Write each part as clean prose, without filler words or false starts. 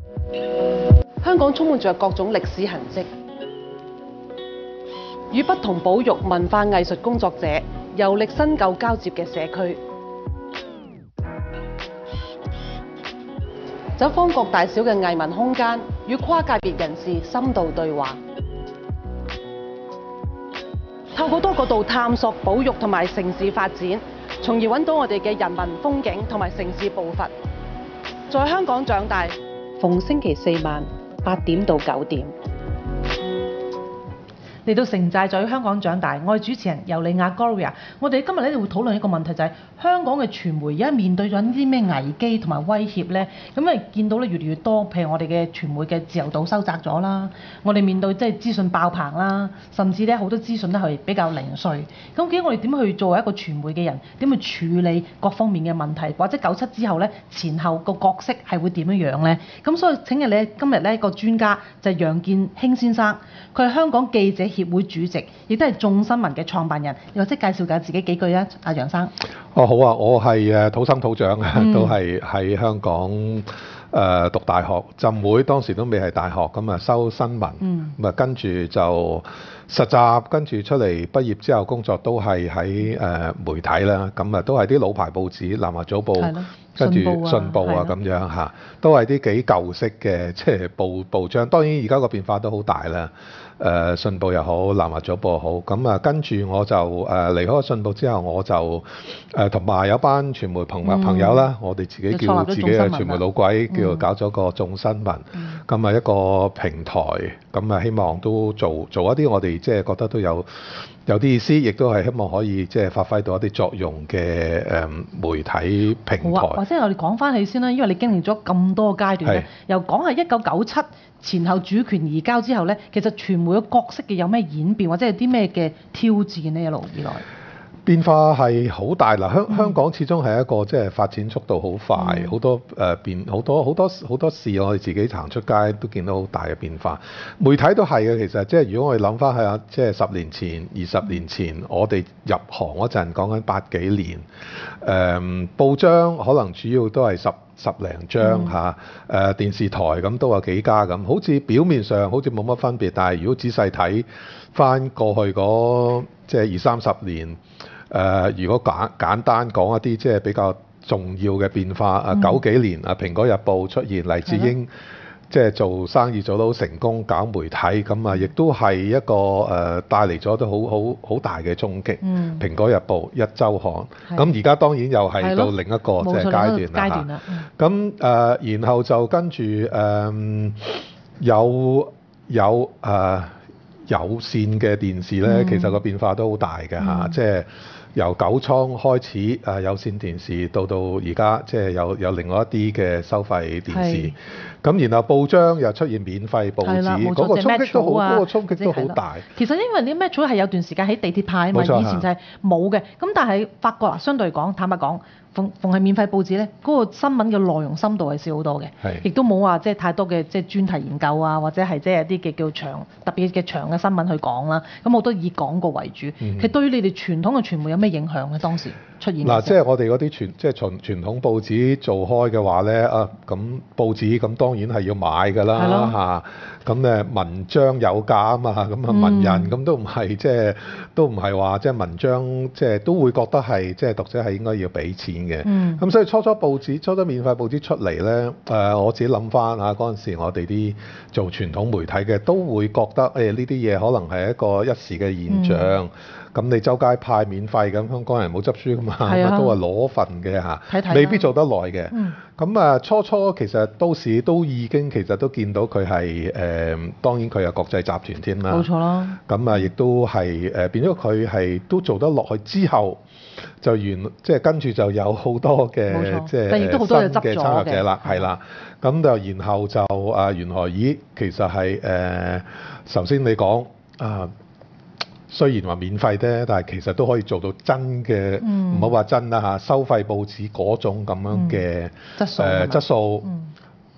香港充滿着各種歷史痕跡，與不同保育文化藝術工作者遊歷新舊交接嘅社區，走訪各大小嘅藝文空間，與跨界別人士深度對話，透過多角度探索保育同埋城市發展，從而揾到我哋嘅人文風景同埋城市步伐。在香港長大，逢星期四晚8點到9點。 嚟到城寨咀香港長大，我係主持人尤利亞 Gloria。我哋今日咧會討論一個問題，就係香港嘅傳媒而家面對咗啲咩危機同埋威脅呢？咁啊見到咧越嚟越多，譬如我哋嘅傳媒嘅自由度收窄咗啦，我哋面對即係資訊爆棚啦，甚至咧好多資訊咧係比較零碎。咁究竟我哋點去作為一個傳媒嘅人，點去處理各方面嘅問題，或者97之後咧前後個角色係會點樣樣呢？咁所以請日咧今日咧個專家就係楊健興先生，佢係香港記者協會主席，亦都係眾新聞嘅創辦人。你或者介紹下自己幾句啊，阿楊生。 好啊，我係土生土長都係喺香港讀大學，浸會當時都未係大學，咁啊修新聞，咁啊跟住就實習，跟住出嚟畢業之後工作都係喺媒體啦，咁啊都係啲老牌報紙，南華早報，跟住信報啊咁樣嚇，都係啲幾舊式嘅即係報章。當然而家個變化都好大啦。信報又好，南華早報又好，咁啊跟住我就離開咗信報之後，我就同埋有班傳媒朋友啦，我哋自己叫自己嘅傳媒老鬼，叫搞咗個眾新聞，咁啊一個平台，咁啊希望都做一啲我哋即係覺得都有啲意思，亦都係希望可以即係發揮到一啲作用嘅媒體平台。 或者我哋講翻起先啦，因為你經歷咗咁多階段咧，又講係1997前後主權移交之後咧，其實傳媒嘅角色嘅有咩演變，或者係啲咩嘅挑戰呢？一路以來變化係好大啦。香港始終係一個即係發展速度好快，好多好多事，我哋自己行出街都見到好大嘅變化。媒體都係嘅，其實即係如果我哋諗翻係即係10年前、20年前，我哋入行嗰陣講緊80幾年，報章可能主要都係十零張嚇，電視台咁都有幾家咁，好似表面上好似冇乜分別，但係如果仔細睇翻過去嗰即係20-30年，如果簡單講一啲即係比較重要嘅變化，90幾年《蘋果日報》出現，黎智英即係做生意做得好成功，搞媒體咁啊，亦都係一個帶嚟咗都好大嘅衝擊。蘋果日報、一週刊，咁而家當然又係到另一個即係階段啦。咁然後就跟住有線嘅電視咧，其實個變化都好大嘅嚇，即係由九倉開始有線電視，到而家即係有另外一啲嘅收費電視。咁然後報章又出現免費報紙，嗰個衝擊都好，嗰個衝擊都好大。 其實因為啲 Metro 係有段時間喺地鐵派啊嘛，以前就係冇嘅。咁但係發覺相對嚟講，坦白講，逢係免費報紙咧，嗰個新聞嘅內容深度係少好多嘅，亦都冇話即係太多嘅即係專題研究啊，或者係即係一啲嘅叫長特別嘅長嘅新聞去講啦。咁好多以廣告為主。其實對於你哋傳統嘅傳媒有咩影響咧？當時出現嗱，即係我哋嗰啲傳統報紙做開嘅話咧，咁報紙咁當然係要買㗎啦嚇。咁文章有價啊嘛，咁文人咁都唔係即係都唔係話即係文章即係都會覺得係即係讀者係應該要俾錢嘅。咁所以初初免費報紙出嚟咧，我自己諗翻嗰陣時我哋啲做傳統媒體嘅都會覺得呢啲嘢可能係一個一時嘅現象。咁你周街派免費咁，香港人冇執書噶嘛，都係攞份嘅嚇，未必做得耐嘅。咁初其實都市都已經其實都見到佢係當然佢有國際集團添啦， 冇錯啦。 咁亦都係變咗佢係都做得落去之後，就即係跟住就有好多嘅即係新嘅參入者啦，係啦。咁就然後就原來其實係首先你講雖然話免費啫，但係其實都可以做到真嘅，唔好話真啦嚇，收費報紙嗰種咁樣嘅質素，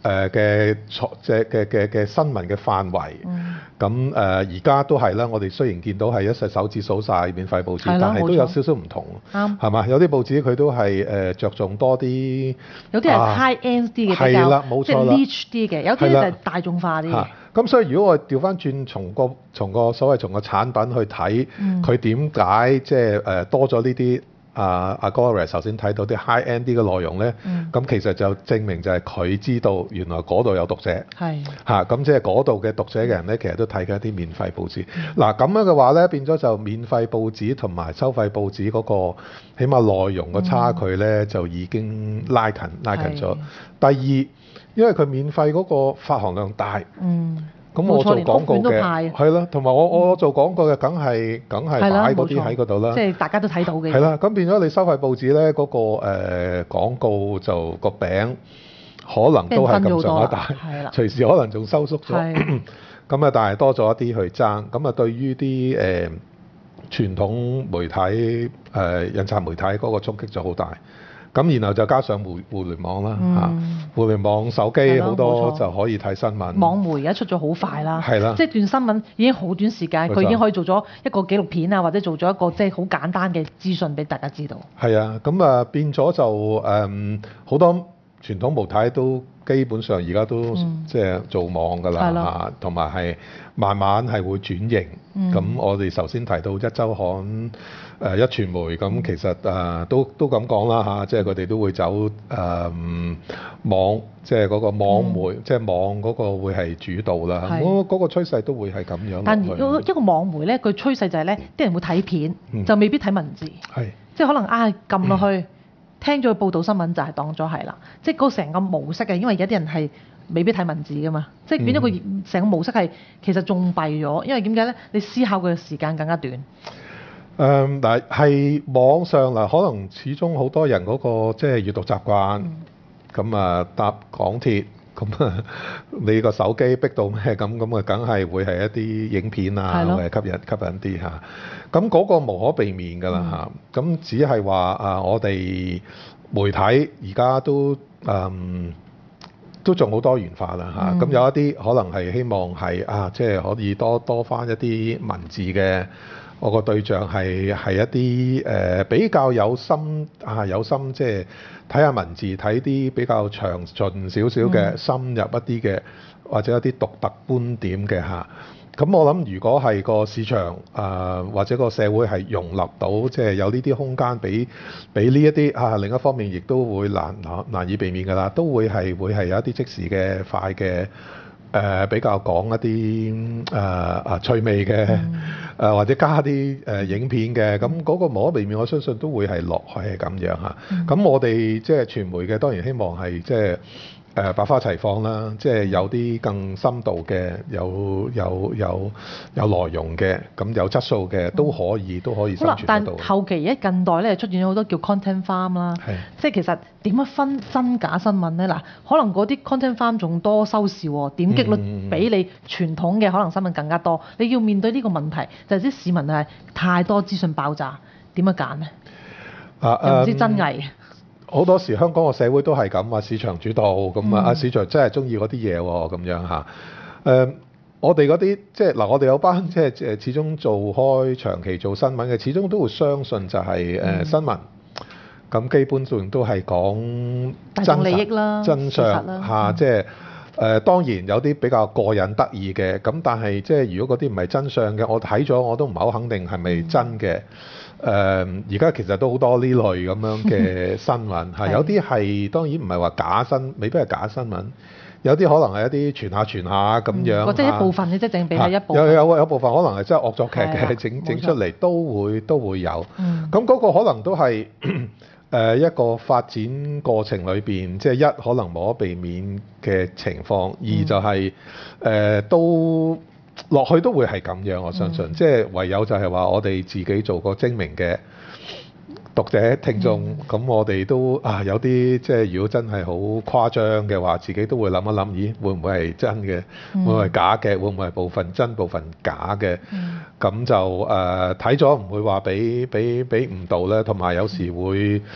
嘅新聞嘅範圍。咁而家都係啦，我哋雖然見到係一隻手指數晒免費報紙，但係都有少少唔同，係嘛？有啲報紙佢都係着重多啲， 有啲係 high end 啲嘅比較，即係 niche 啲嘅，有啲就係大眾化啲嘅。 咁所以如果我調翻轉從個所謂從個產品去睇，佢點解即係多咗呢啲阿 Gloria 首先睇到啲 high end 啲嘅內容咧？咁其實就證明就係佢知道原來嗰度有讀者，咁即係嗰度嘅讀者嘅人咧，其實都睇緊一啲免費報紙。嗱咁樣嘅話咧，變咗就免費報紙同埋收費報紙嗰個起碼內容嘅差距咧，就已經拉近咗。第二，因為佢免費嗰個發行量大，咁我做廣告嘅係啦，同埋我做廣告嘅梗係擺嗰啲喺嗰度啦， 即係大家都睇到嘅。 係啦，咁變咗你收費報紙咧，嗰個廣告就個餅可能都係咁上下大，隨時可能仲收縮咗。咁啊，但係多咗一啲去爭，咁啊對於啲傳統媒體印刷媒體嗰個衝擊就好大。咁然後就加上互聯網啦，互聯網手機好多就可以睇新聞。 網媒而家出咗好快啦， 係啦， 即係段新聞已經好短時間，佢已經可以做咗一個紀錄片啊，或者做咗一個即係好簡單嘅資訊俾大家知道。 係啊，咁啊變咗就好多傳統媒體都基本上而家都即係做網㗎啦嚇，同埋係慢慢係會轉型。咁我哋首先提到一週刊。一傳媒咁其實都咁講啦嚇，即係佢哋都會走網，即係嗰個網媒，即係網嗰個會係主導啦。嗰個趨勢都會係咁樣。 但一個網媒咧，佢趨勢就係咧，啲人會睇片，就未必睇文字。即係可能撳落去，聽咗佢報導新聞就係當咗係啦。即係嗰成個模式嘅，因為有啲人係未必睇文字㗎嘛，即係變咗佢成個模式係其實仲弊咗，因為點解咧？你思考嘅時間更加短。 嗱係網上嗱，可能始終好多人嗰個即係閱讀習慣，咁搭港鐵，咁你個手機逼到咩咁啊，梗係會係一啲影片啊，會係吸引啲嚇。咁嗰個無可避免㗎啦嚇。咁只係話我哋媒體而家都仲好多元化啦嚇。咁有一啲可能係希望係即係可以多翻一啲文字嘅。我個對象係一啲比較有心即係睇下文字，睇啲比較詳盡少少嘅、深入一啲嘅，或者一啲獨特觀點嘅嚇。咁我諗如果係個市場或者個社會係容納到，即係有呢啲空間俾呢一啲另一方面亦都會難以避免㗎啦，都會係有一啲即時嘅快嘅。比較講一啲趣味嘅或者加啲影片嘅，咁嗰個無可避免，我相信都會係落去係咁樣嚇。咁我哋即係傳媒嘅，當然希望係即係百花齊放啦，即係有啲更深度嘅，有內容嘅，咁有質素嘅都可以生存得到。 但後期而家近代咧出現咗好多叫 content farm 啦，即係其實點樣分真假新聞咧？嗱，可能嗰啲 content farm 仲多收視喎，點擊率比你傳統嘅可能新聞更加多。你要面對呢個問題，就係啲市民係太多資訊爆炸，點樣揀咧？又唔知真偽。 好多時香港個社會都係咁市場主導咁市場真係中意嗰啲嘢喎，咁樣嚇。我哋嗰啲即係嗱，我哋有班即係始終做開長期做新聞嘅，始終都會相信就係新聞。咁基本上都係講真利益啦、 真相嚇，即係當然有啲比較過癮得意嘅，咁但係即係如果嗰啲唔係真相嘅，我睇咗我都唔係好肯定係咪真嘅。而家其實都好多呢類咁樣嘅新聞嚇，有啲係當然唔係話未必係假新聞，有啲可能係一啲傳下咁樣， 或者一部分嘅即係淨俾你一部分。 有部分可能係真係惡作劇嘅，整出嚟都會有。咁嗰個可能都係一個發展過程裏邊，即係一可能無可避免嘅情況，二就係都。落去都會係咁樣，我相信，即係唯有就係話我哋自己做個精明嘅讀者聽眾，咁我哋都有啲即係如果真係好誇張嘅話，自己都會諗一諗，咦會唔會係真嘅？會唔會係假嘅？會唔會係部分真部分假嘅？咁就睇咗唔會話俾誤導咧，同埋有時會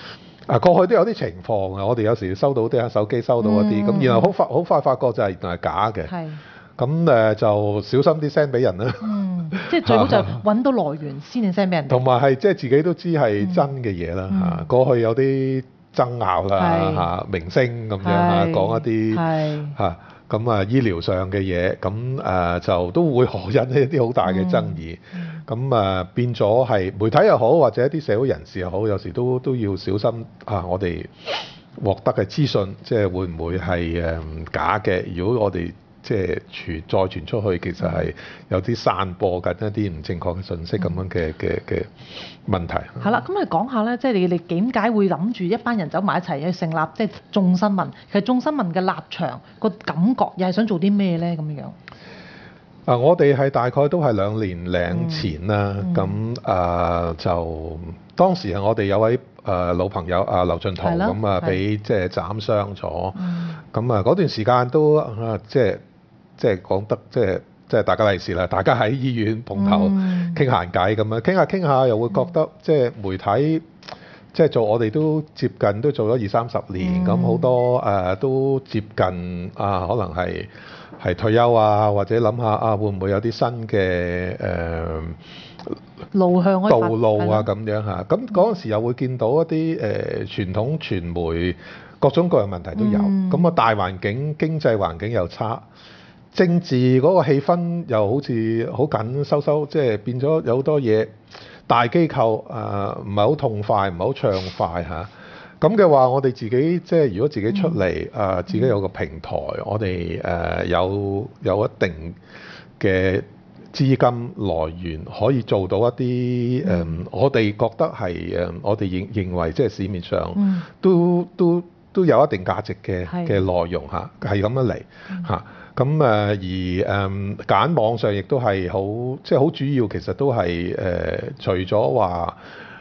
過去都有啲情況啊，我哋有時收到啲手機收到一啲，咁、然後好快發覺就係原來係假嘅。 係。 咁就小心啲 send 俾人啦。 即係最好就揾到來源先至 send 俾人哋。 同埋係即係自己都知係真嘅嘢啦嚇。過去有啲爭拗啦嚇，明星咁樣嚇講一啲嚇咁醫療上嘅嘢，咁就都會引起一啲好大嘅爭議。咁變咗係媒體又好，或者一啲社會人士又好，有時都要小心我哋獲得嘅資訊，即係會唔會係假嘅？如果我哋即係再傳出去，其實係有啲散播緊一啲唔正確嘅信息咁樣嘅問題。係啦，咁你講下咧，即係你哋點解會諗住一班人走埋一齊去成立即係眾新聞？其實眾新聞嘅立場個感覺又係想做啲咩咧？咁樣我哋係大概都係2年零前啦，咁就當時係我哋有位老朋友劉進圖咁俾即係斬傷咗，咁嗰段時間都即係講得即係大家利是啦，大家喺醫院碰頭傾閒偈咁樣，傾下又會覺得即係媒體即係我哋都接近都做咗20-30年，咁好多都接近可能係退休或者諗下會唔會有啲新嘅路向道路咁樣嚇，咁嗰陣時又會見到一啲傳統傳媒各種各樣問題都有，咁大環境經濟環境又差，政治嗰個氣氛又好似好緊收，即係變咗有好多嘢大機構唔係好痛快，唔係好暢快嚇。咁嘅話，我哋自己即係如果自己出嚟自己有個平台，我哋有一定嘅資金來源，可以做到一啲我哋覺得係我哋認為即係市面上都有一定價值嘅內容嚇，係咁樣嚟嚇。咁而揀網上亦都係好即係好主要，其實都係除咗話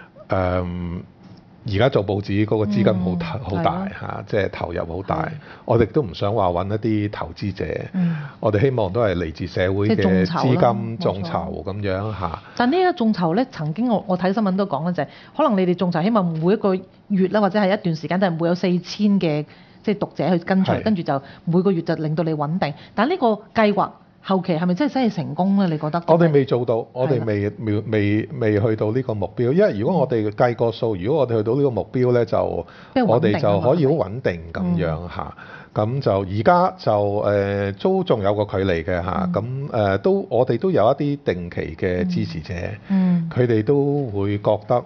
而家做報紙嗰個資金好大嚇，即係投入好大。我哋都唔想話揾一啲投資者，我哋希望都係嚟自社會嘅資金眾籌咁樣嚇。 但呢一個眾籌咧，曾經我睇新聞都講嘅就係，可能你哋眾籌希望每一個月啦，或者係一段時間都係會有4000嘅即係讀者去跟隨，跟住就每個月就令到你穩定。但呢個計劃後期係咪真係成功咧？你覺得？ 我哋未做到，我哋未去到呢個目標。因為如果我哋計個數，如果我哋去到呢個目標咧，就我哋就可以好穩定咁樣嚇。咁就而家就都仲有個距離嘅嚇。咁都我哋都有一啲定期嘅支持者，佢哋都會覺得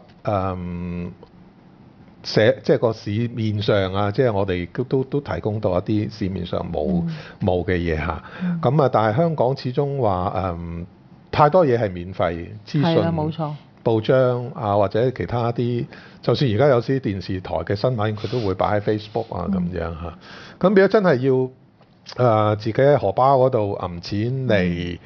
即係個市面上即係我哋都提供到一啲市面上冇嘅嘢嚇。咁但係香港始終話太多嘢係免費資訊， 冇錯， 報章或者其他啲，就算而家有啲電視台嘅新聞，佢都會擺喺 Facebook 咁樣嚇。咁變咗真係要自己喺荷包嗰度揞錢嚟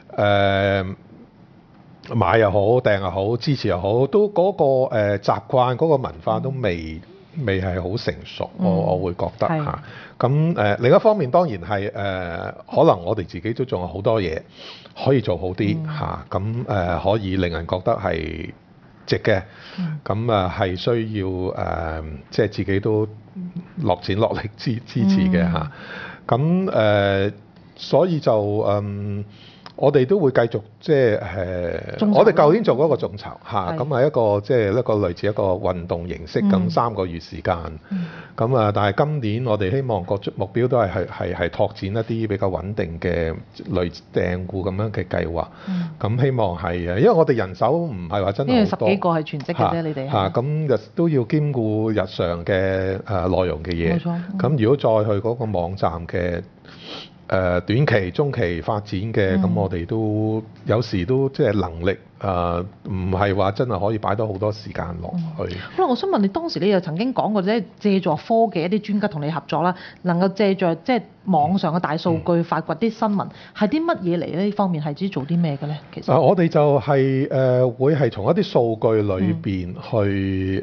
買又好，訂又好，支持又好，都嗰個習慣嗰個文化都未係好成熟，我會覺得嚇。咁另一方面當然係可能我哋自己都仲有好多嘢可以做好啲嚇。咁可以令人覺得係值嘅。咁係需要即係自己都落錢落力支持嘅嚇。咁所以就我哋都會繼續即係我哋舊年做嗰個眾籌嚇，咁係一個即係一個類似一個運動形式咁3個月時間。咁但係今年我哋希望個目標都係拓展一啲比較穩定嘅類訂戶咁樣嘅計劃。咁希望係因為我哋人手唔係話真係好多， 因為10幾個係全職嘅啫，你哋嚇咁都要兼顧日常嘅內容嘅嘢。 冇錯。 咁如果再去嗰個網站嘅短期、中期發展嘅，咁我哋都有時都即係能力唔係話真係可以擺到好多時間落去。 好啦，我想問你當時你又曾經講過即係借助科技一啲專家同你合作啦，能夠借助即係網上嘅大數據發掘啲新聞，係啲乜嘢嚟咧？呢方面係知做啲咩嘅咧？其實我哋就係會係從一啲數據裏邊去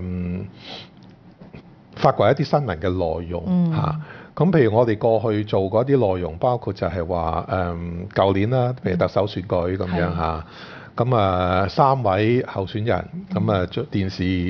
發掘一啲新聞嘅內容嚇。咁譬如我哋過去做過一啲內容，包括就係話舊年啦，譬如特首選舉咁樣嚇，咁3位候選人咁電視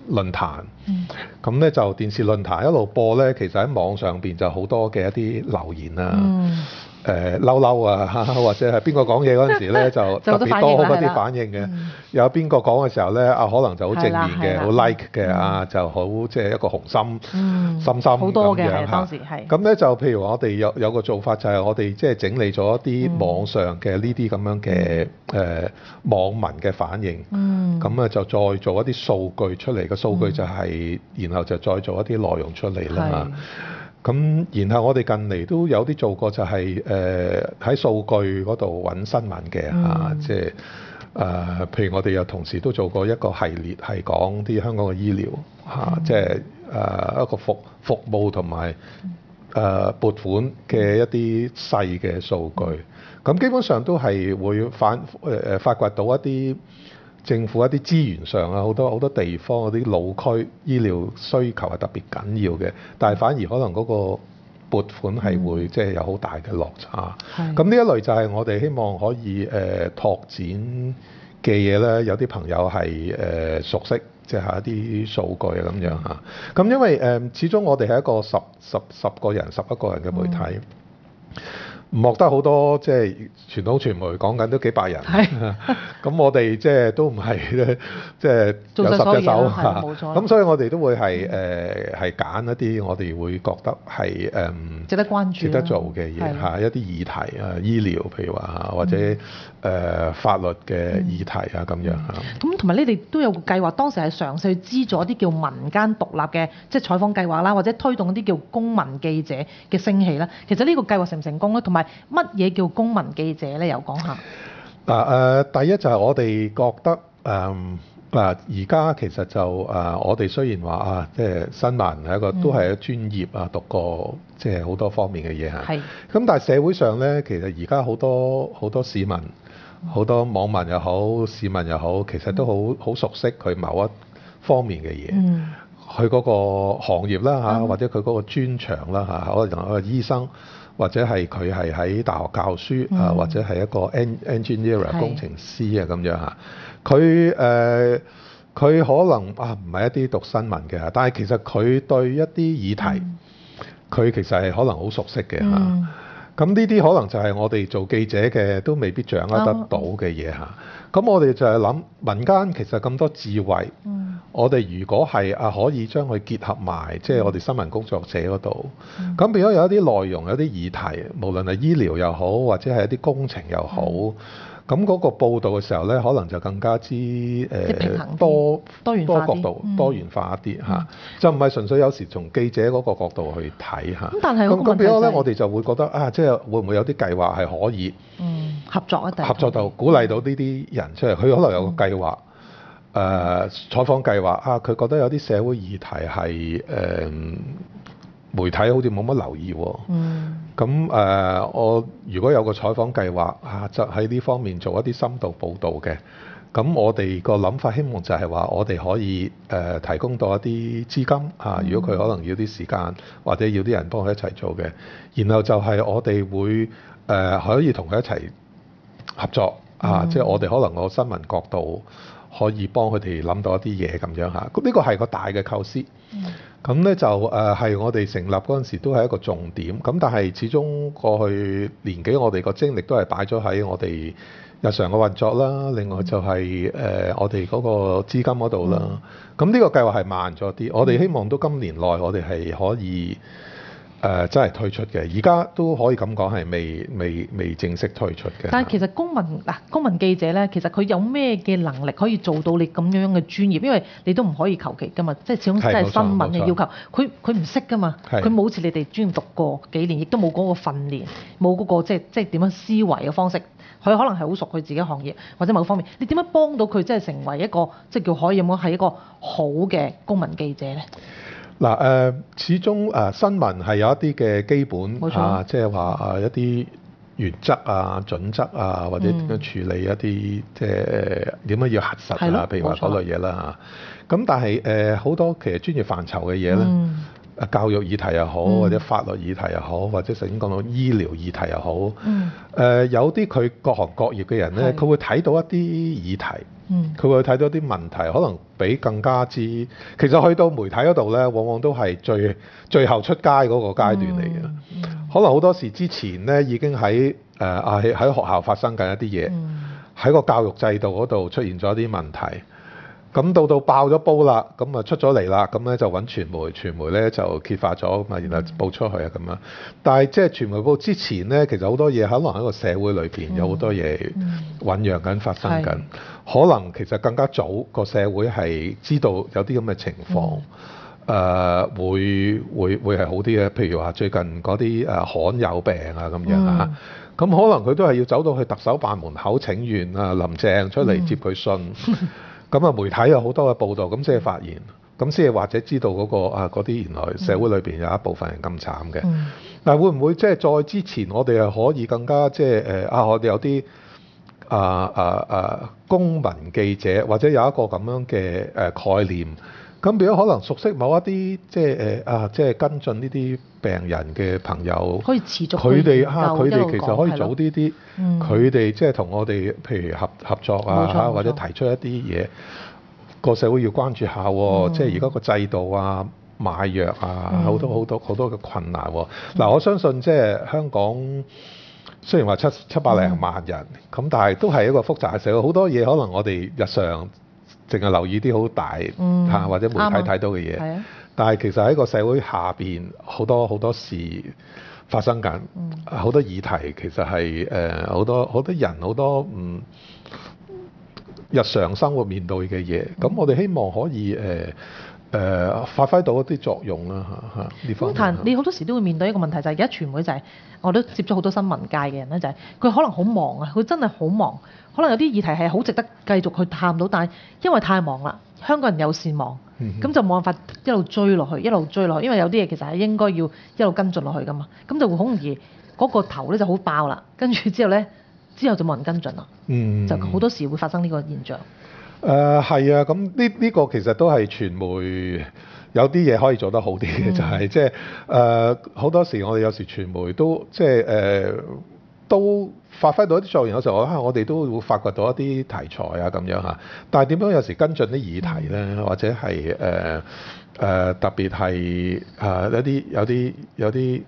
論壇，咁咧就電視論壇一路播咧，其實喺網上邊就好多嘅一啲留言啊。嬲嬲啊，或者係邊個講嘢嗰陣時咧就特別多嗰啲反應嘅。有邊個講嘅時候咧可能就好正面嘅，好 like 嘅就好即係一個紅心深深好多嘅咁樣當時係。 咁咧就譬如我哋有個做法就係我哋即係整理咗一啲網上嘅呢啲咁樣嘅網民嘅反應，咁就再做一啲數據出嚟，個數據就係然後就再做一啲內容出嚟啦。咁然後我哋近嚟都有啲做過就係喺數據嗰度揾新聞嘅即係譬如我哋有同時都做過一個系列係講啲香港嘅醫療即係一個服務同埋撥款嘅一啲細嘅數據，咁基本上都係會發掘到一啲政府一啲資源上好多地方嗰啲老區醫療需求係特別緊要嘅，但係反而可能嗰個撥款係會即係有好大嘅落差。咁呢一類就係我哋希望可以拓展嘅嘢咧，有啲朋友係熟悉，即係一啲數據咁樣嚇。咁因為始終我哋係一個十個人11個人嘅媒體。唔學得好多，即係傳統傳媒講緊都幾百人，咁我哋即係都唔係咧，即係有10隻手嚇，咁所以我哋都會係揀一啲我哋會覺得係值得關注、 值得做嘅嘢一啲議題醫療譬如話或者法律嘅議題咁樣嚇。 咁同埋你哋都有個計劃，當時係嘗試去資助一啲叫民間獨立嘅即係採訪計劃啦，或者推動一啲叫公民記者嘅興起啦。其實呢個計劃成唔成功咧？同埋乜嘢叫公民記者咧？又講下。 第一就係我哋覺得而家其實就我哋雖然話即係新聞係一個都係一個專業讀過即係好多方面嘅嘢嚇。咁但係社會上咧，其實而家好多市民、好多網民又好、市民又好，其實都好熟悉佢某一方面嘅嘢。佢嗰個行業啦或者佢嗰個專長啦可能係醫生。或者係佢係喺大學教書或者係一個 engineer 工程師咁樣嚇。佢可能唔係一啲讀新聞嘅，但係其實佢對一啲議題，佢其實係可能好熟悉嘅嚇。咁呢啲可能就係我哋做記者嘅都未必掌握得到嘅嘢嚇。咁我哋就係諗民間其實咁多智慧，我哋如果係可以將佢結合埋，即係我哋新聞工作者嗰度，咁變咗有一啲內容、有啲議題，無論係醫療又好，或者係一啲工程又好，咁嗰個報導嘅時候咧，可能就更加之多元化角度、多元化一啲嚇，就唔係純粹有時從記者嗰個角度去睇嚇。 咁但係咁變咗咧，我哋就會覺得即係會唔會有啲計劃係可以合作一定合作到鼓勵到呢啲人出嚟，佢可能有個計劃。採訪計劃佢覺得有啲社會議題係媒體好似冇乜留意喎。咁我如果有個採訪計劃就喺呢方面做一啲深度報導嘅，咁我哋個諗法希望就係話我哋可以提供到一啲資金如果佢可能要啲時間或者要啲人幫佢一齊做嘅，然後就係我哋會可以同佢一齊合作即係我哋可能個新聞角度。可以幫佢哋諗到一啲嘢咁樣嚇，咁呢個係個大嘅構思。咁咧就係我哋成立嗰陣時都係一個重點。咁但係始終過去年幾我哋個精力都係擺咗喺我哋日常嘅運作啦。另外就係我哋嗰個資金嗰度啦。咁呢個計劃係慢咗啲。我哋希望都今年內我哋係可以。真係推出嘅，而家都可以咁講係未正式推出嘅。 但係其實公民記者咧，其實佢有咩嘅能力可以做到你咁樣嘅專業？因為你都唔可以求其㗎嘛，即係始終真係新聞嘅要求。佢唔識㗎嘛，佢冇好似你哋專業讀過幾年，亦都冇嗰個訓練，冇嗰個即係點樣思維嘅方式。佢可能係好熟佢自己行業或者某方面，你點樣幫到佢即係成為一個即係叫可以咁講係一個好嘅公民記者咧？ 始終新聞係有一啲嘅基本即係話一啲原則準則或者點樣處理一啲即係點樣要核實譬如話嗰類嘢啦嚇。咁但係好多其實專業範疇嘅嘢咧， 教育議題又好，或者法律議題又好，或者頭先講到醫療議題又好，有啲佢各行各業嘅人咧，佢會睇到一啲議題，佢會睇到一啲問題，可能比更加之，其實去到媒體嗰度咧，往往都係最後出街嗰個階段嚟嘅。可能好多時之前咧已經喺學校發生緊一啲嘢，喺個教育制度嗰度出現咗一啲問題。咁到爆咗煲啦，咁啊出咗嚟啦，咁咧就揾傳媒咧就揭發咗，咁啊然後報出去啊咁樣。但係即係傳媒報之前咧，其實好多嘢可能喺個社會裏邊有好多嘢醖釀緊發生緊，可能其實更加早個社會係知道有啲咁嘅情況，會係好啲嘅。譬如話最近嗰啲罕有病啊咁樣啊，咁可能佢都係要走到去特首辦門口請願啊，林鄭出嚟接佢信。咁啊，媒體有好多嘅報導，咁先係發現，咁先係或者知道嗰啲原來社會裏邊有一部分人咁慘嘅。但係會唔會即係再之前，我哋係可以更加即係我哋有啲公民記者，或者有一個咁樣嘅概念，咁變咗可能熟悉某一啲即係跟進呢啲病人嘅朋友， 可以持續佢哋其實可以早啲，佢哋即係同我哋譬如合作啊，或者提出一啲嘢，個社會要關注下喎，即係而家個制度啊、買藥啊，好多嘅困難喎。嗱，我相信即係香港雖然話七百零萬人，咁但係都係一個複雜嘅社會，好多嘢可能我哋日常淨係留意啲好大或者媒體睇到嘅嘢，但係其實喺個社會下邊好多事發生緊，好多議題其實係好多人好多日常生活面對嘅嘢，咁我哋希望可以發揮到一啲作用啦嚇呢方面。 但你好多時都會面對一個問題，就係而家傳媒就係我都接觸好多新聞界嘅人咧，就係佢可能好忙啊，佢真係好忙，可能有啲議題係好值得繼續去探到，但係因為太忙啦，香港人有事忙，咁就冇辦法一路追落去，因為有啲嘢其實係應該要一路跟進落去噶嘛，咁就會好容易嗰個頭咧就好爆啦，跟住之後就冇人跟進啦，就好多時會發生呢個現象。 係啊，咁呢個其實都係傳媒有啲嘢可以做得好啲嘅，就係即係好多時我哋有時傳媒都即係都發揮到一啲作用，有時候我哋都會發掘到一啲題材啊咁樣嚇，但係點樣有時跟進啲議題咧，或者係特別係有啲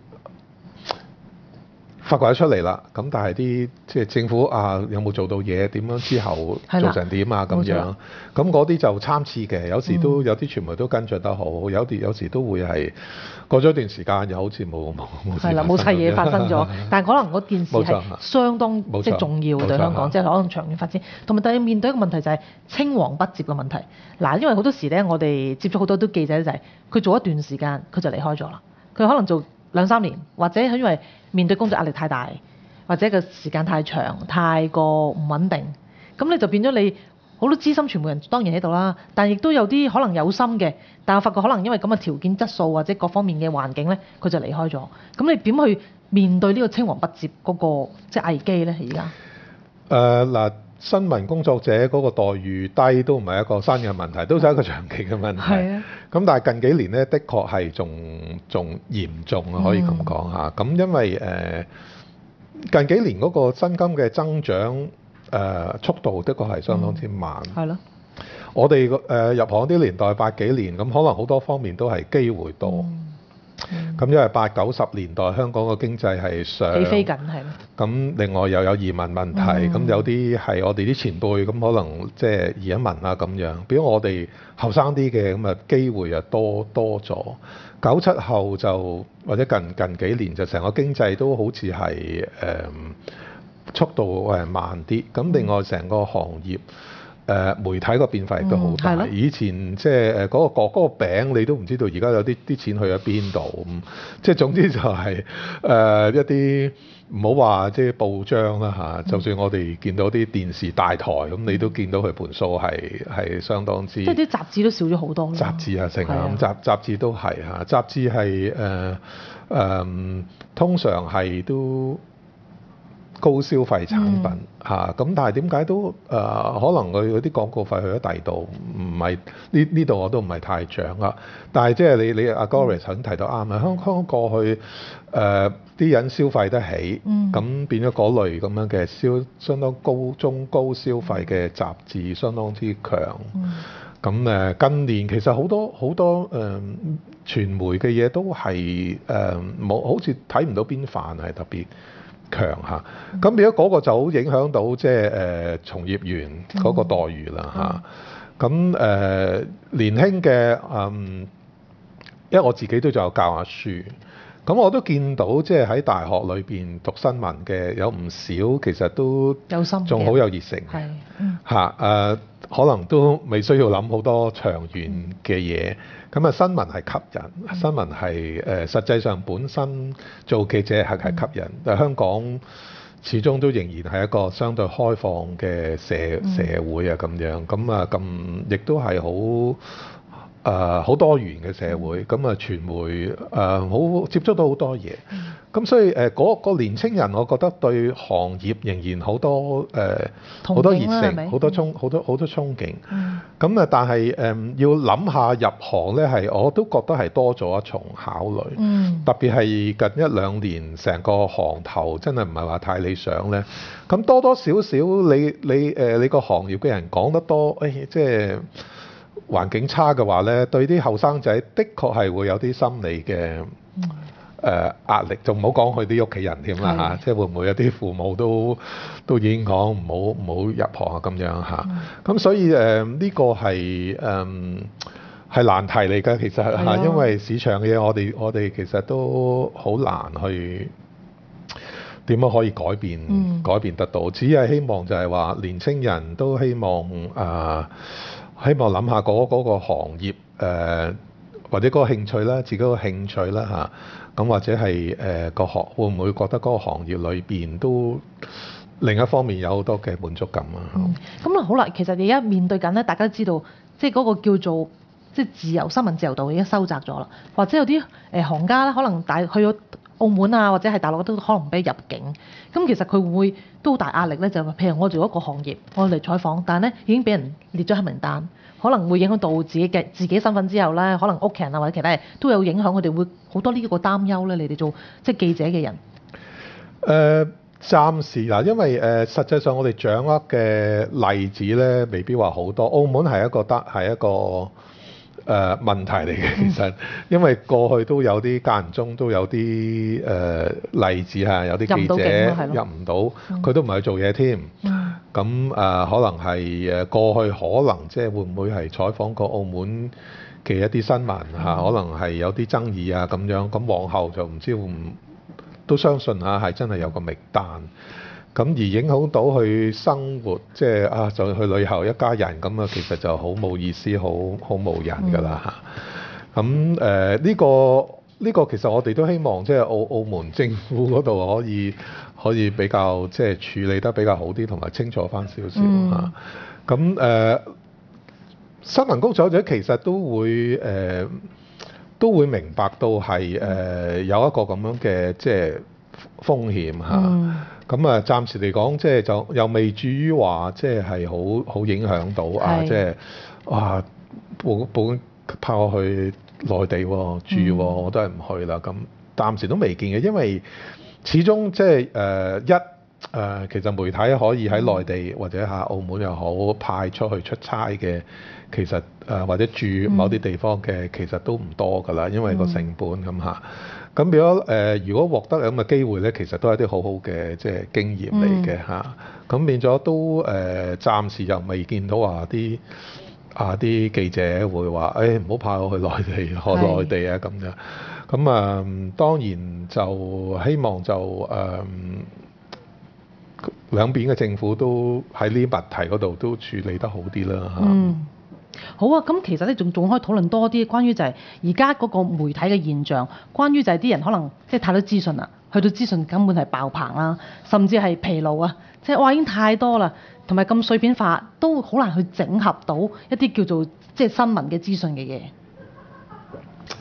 發掘咗出嚟啦，咁但係啲即係政府有冇做到嘢？點樣之後做成點啊？咁樣咁嗰啲就參差嘅，有時都有啲傳媒都跟進得好，有時都會係過咗一段時間又好似冇晒嘢發生咗，但係可能嗰件事係相當即係重要對香港，即係可能長遠發展。同埋第二面對一個問題就係青黃不接嘅問題。嗱，因為好多時咧，我哋接觸好多都記者就係佢做一段時間佢就離開咗啦，佢可能做2-3年，或者係因為面對工作壓力太大，或者個時間太長，太過唔穩定，咁你就變咗你好多資深傳媒人當然喺度啦，但亦都有啲可能有心嘅，但我發覺可能因為咁嘅條件質素或者各方面嘅環境咧，佢就離開咗。咁你點去面對呢個青黃不接嗰個即係危機咧？而家嗱，新聞工作者嗰個待遇低都唔係一個新嘅問題，都係一個長期嘅問題。係啊。咁但係近幾年咧，的確係仲嚴重啊，可以咁講嚇。咁因為近幾年嗰個薪金嘅增長速度的確係相當之慢。係咯。我哋入行啲年代80幾年，咁可能好多方面都係機會多。咁因為80、90年代香港個經濟係上起飛緊係。 咁另外又有移民問題，咁有啲係我哋啲前輩，咁可能即係移民啊咁樣。比如我哋後生啲嘅，咁啊機會又多咗。97後就或者近幾年就成個經濟都好似係速度慢啲。咁另外成個行業。媒體個變化亦都好大，以前即係嗰個餅你都唔知道，而家有啲錢去咗邊度咁，即係總之就係一啲唔好話即係報章啦嚇，就算我哋見到啲電視大台咁，你都見到佢盤數係相當之， 即係啲雜誌都少咗好多。雜誌啊，成啊咁雜誌都係嚇，雜誌係通常係都高消費產品嚇，咁但係點解都可能佢嗰啲廣告費去咗第二度，唔係呢度我都唔係太掌握。但係即係你阿 Gloria 頭先提到啱啦，香港過去啲人消費得起，咁變咗嗰類咁樣嘅相當中高消費嘅雜誌相當之強。咁近年其實好多傳媒嘅嘢都係冇好似睇唔到邊範係特別強嚇，咁變咗嗰個就好影響到即係從業員嗰個待遇啦嚇。咁年輕嘅因為我自己都仲有教下書，咁我都見到即係喺大學裏邊讀新聞嘅有唔少其實都有心嘅， 仲好有熱誠嚇可能都未需要諗好多長遠嘅嘢。咁新聞係吸引，新聞係實際上本身做記者係吸引，但係香港始終都仍然係一個相對開放嘅社會啊咁樣，咁亦都係好多元嘅社會，咁傳媒好接觸到好多嘢，咁所以個年青人，我覺得對行業仍然好多好多熱誠，好多憧憬。咁但係要諗下入行咧，係我都覺得係多咗一重考慮。特別係近一兩年成個行頭真係唔係話太理想咧。咁多多少少你個行業嘅人講得多，即係環境差嘅話咧，對啲後生仔的確係會有啲心理嘅壓力，仲唔好講佢啲屋企人添啦嚇，即係會唔會有啲父母都已經講唔好入行啊咁樣嚇。咁所以呢個係難題嚟㗎，其實嚇，因為市場嘅嘢我哋其實都好難去點樣可以改變得到，只係希望就係話年青人都希望諗下嗰個行業或者嗰個興趣啦，自己個興趣啦嚇，咁或者係會唔會覺得嗰個行業裏邊都另一方面有好多嘅滿足感啊？ 咁好啦，其實而家面對緊咧，大家都知道即係嗰個叫做即係新聞自由度已經收窄咗啦，或者有啲行家咧可能去咗澳門啊，或者係大陸都可能唔俾入境，咁其實佢會都好大壓力咧，就譬如我做一個行業，我嚟採訪，但係咧已經俾人列咗黑名單，可能會影響到自己身份之後咧，可能屋企人啊或者其他人都有影響，佢哋會好多呢個擔憂咧。你哋做即係記者嘅人， 暫時嗱，因為實際上我哋掌握嘅例子咧，未必話好多。澳門係一個問題嚟嘅，其實因為過去都有啲間唔中都有啲例子嚇，有啲記者入唔到，佢都唔係去做嘢添。咁可能係過去可能即係會唔會係採訪過澳門嘅一啲新聞嚇，可能係有啲爭議啊咁樣。咁往後就唔知會唔都相信嚇係真係有個名單。咁而影響到佢生活，即係就去旅遊一家人咁啊，其實就好冇意思，好冇癮㗎啦嚇。咁呢個其實我哋都希望即係澳門政府嗰度可以比較即係處理得比較好啲，同埋清楚翻少少嚇。咁新聞工作者其實都會明白到係有一個咁樣嘅即係風險嚇。咁暫時嚟講，即係就又未至於話，即係好影響到即係報派我去內地住我都係唔去啦。咁暫時都未見嘅，因為始終即係其實媒體可以喺內地或者澳門又好派出去出差嘅，其實或者住某啲地方嘅，其實都唔多㗎啦，因為個成本咁嚇。咁變咗如果獲得咁嘅機會咧，其實都係啲好好嘅即係經驗嚟嘅嚇。咁變咗都暫時又未見到話啲記者會話唔好派我去內地學內地啊咁樣。咁當然就希望就兩邊嘅政府都喺呢啲問題嗰度都處理得好啲啦嚇。 好啊，咁其實咧仲可以討論多啲關於就係而家嗰個媒體嘅現象，關於就係啲人可能即係太多資訊啦，去到資訊根本係爆棚啦，甚至係疲勞啊，即係已經太多啦，同埋咁碎片化，都好難去整合到一啲叫做即係新聞嘅資訊嘅嘢。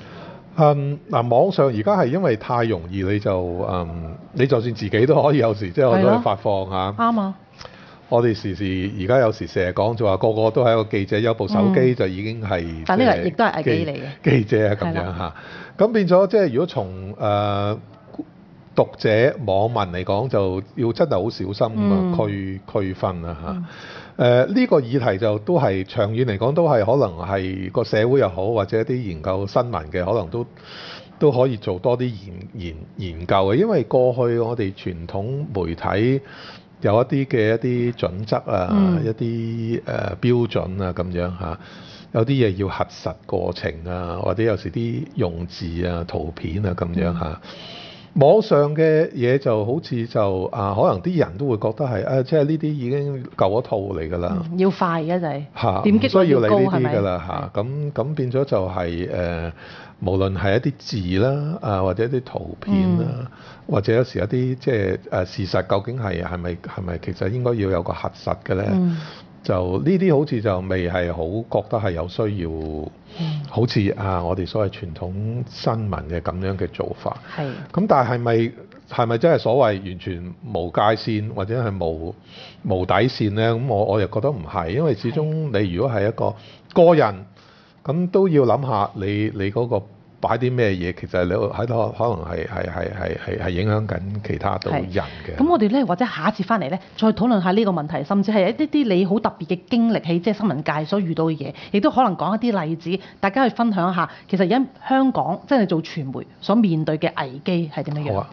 嗱，網上而家係因為太容易，你就算自己都可以有時即係我都去發放嚇。 啱啊！ 我哋而家有時成日講就話個個都係一個記者，有部手機就已經係、 但呢個亦都係危機嚟嘅。 記者咁樣嚇，咁變咗即係如果從讀者網民嚟講，就要真係好小心咁區分啦嚇。呢個議題就都係長遠嚟講，都係可能係個社會又好，或者一啲研究新聞嘅，可能都可以做多啲研究嘅，因為過去我哋傳統媒體有一啲準則啊，一啲標準啊咁樣嚇，有啲嘢要核實過程啊，或者有時啲用字啊、圖片啊咁樣嚇。網上嘅嘢就好似就可能啲人都會覺得係即係呢啲已經舊一套嚟㗎啦， 要快嘅就係嚇， 點擊率要高係咪？ 㗎啦嚇，咁變咗就係無論係一啲字啦或者一啲圖片啦，或者有時一啲即係事實究竟係咪其實應該要有個核實嘅咧？就呢啲好似就未係好覺得係有需要，好似我哋所謂傳統新聞嘅咁樣嘅做法。係。咁但係咪真係所謂完全無界線或者係無底線咧？咁我又覺得唔係，因為始終你如果係一個人，咁都要諗下你嗰個擺啲咩嘢，其實你喺度可能係影響緊其他到人嘅。 咁我哋咧或者下一次翻嚟咧，再討論下呢個問題，甚至係一啲你好特別嘅經歷喺即係新聞界所遇到嘅嘢，亦都可能講一啲例子，大家去分享一下。其實而家香港真係做傳媒所面對嘅危機係點樣樣？好啊。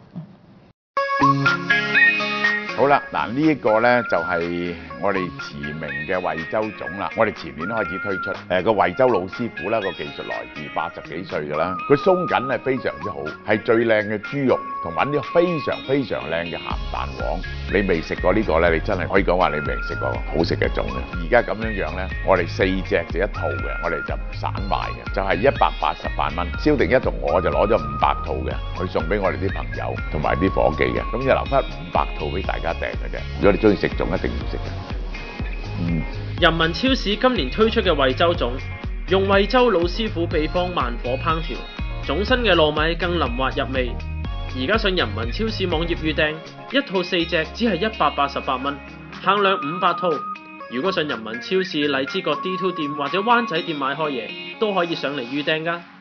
好啦，嗱呢一個咧就係我哋馳名嘅惠州粽啦。我哋前年開始推出，個惠州老師傅啦，個技術來自80幾歲㗎啦。佢鬆緊係非常之好，係最靚嘅豬肉，同埋啲非常非常靚嘅鹹蛋黃。你未食過呢個咧，你真係可以講話你未食過好食嘅粽嘅。而家咁樣樣咧，我哋4隻就一套嘅，我哋就散賣嘅，就係188蚊。蕭定一同我就攞咗500套嘅，去送俾我哋啲朋友同埋啲伙計嘅，咁就留翻500套俾大家訂嘅啫。如果你中意食粽，一定要食嘅。 人民超市今年推出嘅惠州粽，用惠州老師傅秘方慢火烹調，粽身嘅糯米更淋滑入味。而家上人民超市網頁預訂，一套4隻只係188蚊，限量500套。如果上人民超市荔枝角 D2 店或者灣仔店買開嘢，都可以上嚟預訂㗎。